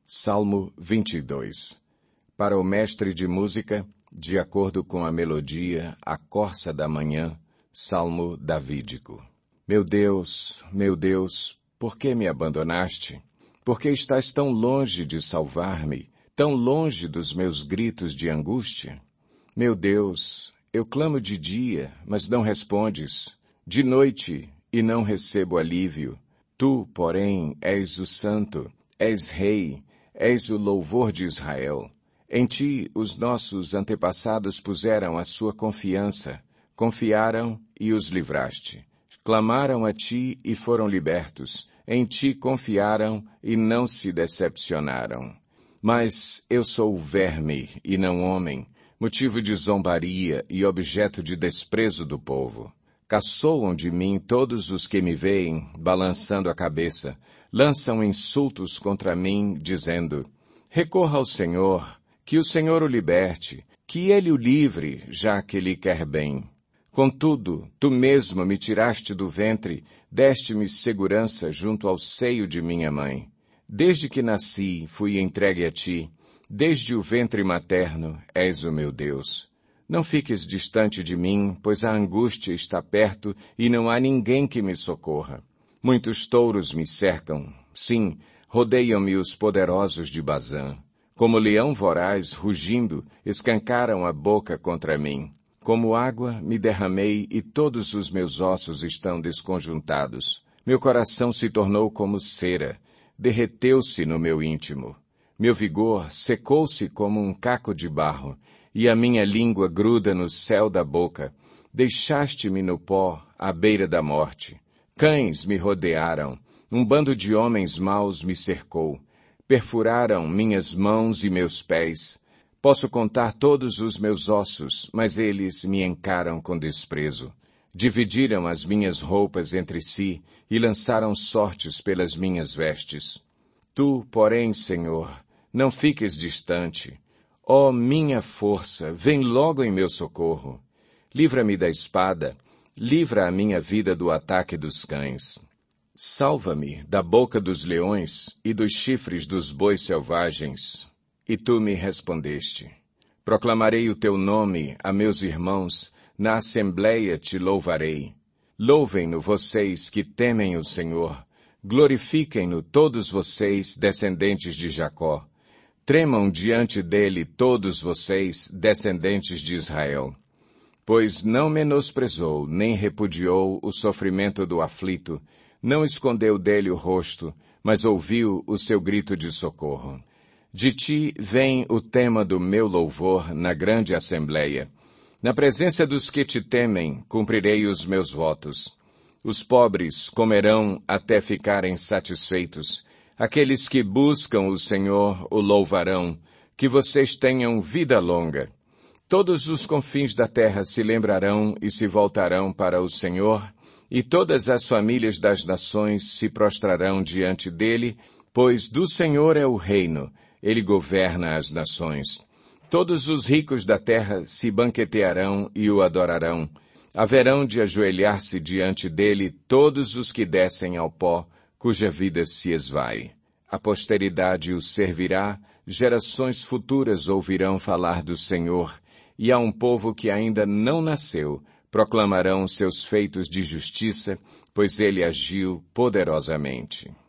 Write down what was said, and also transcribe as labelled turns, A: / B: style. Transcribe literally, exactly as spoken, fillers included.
A: Salmo vinte e dois. Para o mestre de música, de acordo com a melodia, a corça da manhã, Salmo davídico. Meu Deus, meu Deus, por que me abandonaste? Por que estás tão longe de salvar-me, tão longe dos meus gritos de angústia? Meu Deus, eu clamo de dia, mas não respondes, de noite, e não recebo alívio. Tu, porém, és o Santo, és Rei, és o louvor de Israel. Em ti os nossos antepassados puseram a sua confiança, confiaram e os livraste. Clamaram a ti e foram libertos, em ti confiaram e não se decepcionaram. Mas eu sou verme e não homem, motivo de zombaria e objeto de desprezo do povo. Caçoam de mim todos os que me veem, balançando a cabeça, lançam insultos contra mim, dizendo, recorra ao Senhor, que o Senhor o liberte, que ele o livre, já que lhe quer bem. Contudo, tu mesmo me tiraste do ventre, deste-me segurança junto ao seio de minha mãe. Desde que nasci, fui entregue a ti, desde o ventre materno, és o meu Deus. Não fiques distante de mim, pois a angústia está perto e não há ninguém que me socorra. Muitos touros me cercam, sim, rodeiam-me os poderosos de Bazã. Como leão voraz, rugindo, escancaram a boca contra mim. Como água, me derramei e todos os meus ossos estão desconjuntados. Meu coração se tornou como cera, derreteu-se no meu íntimo. Meu vigor secou-se como um caco de barro, e a minha língua gruda no céu da boca. Deixaste-me no pó, à beira da morte. Cães me rodearam, um bando de homens maus me cercou. Perfuraram minhas mãos e meus pés. Posso contar todos os meus ossos, mas eles me encaram com desprezo. Dividiram as minhas roupas entre si e lançaram sortes pelas minhas vestes. Tu, porém, Senhor, não fiques distante. Ó minha força, vem logo em meu socorro. Livra-me da espada, livra a minha vida do ataque dos cães. Salva-me da boca dos leões e dos chifres dos bois selvagens. E tu me respondeste. Proclamarei o teu nome a meus irmãos, na assembleia te louvarei. Louvem-no vocês que temem o Senhor. Glorifiquem-no todos vocês, descendentes de Jacó. Tremam diante dele todos vocês, descendentes de Israel. Pois não menosprezou, nem repudiou o sofrimento do aflito, não escondeu dele o rosto, mas ouviu o seu grito de socorro. De ti vem o tema do meu louvor na grande assembleia. Na presença dos que te temem, cumprirei os meus votos. Os pobres comerão até ficarem satisfeitos. Aqueles que buscam o Senhor o louvarão. Que vocês tenham vida longa. Todos os confins da terra se lembrarão e se voltarão para o Senhor, e todas as famílias das nações se prostrarão diante dele, pois do Senhor é o reino, ele governa as nações. Todos os ricos da terra se banquetearão e o adorarão. Haverão de ajoelhar-se diante dele todos os que descem ao pó, cuja vida se esvai. A posteridade o servirá, gerações futuras ouvirão falar do Senhor, e a um povo que ainda não nasceu, proclamarão seus feitos de justiça, pois ele agiu poderosamente.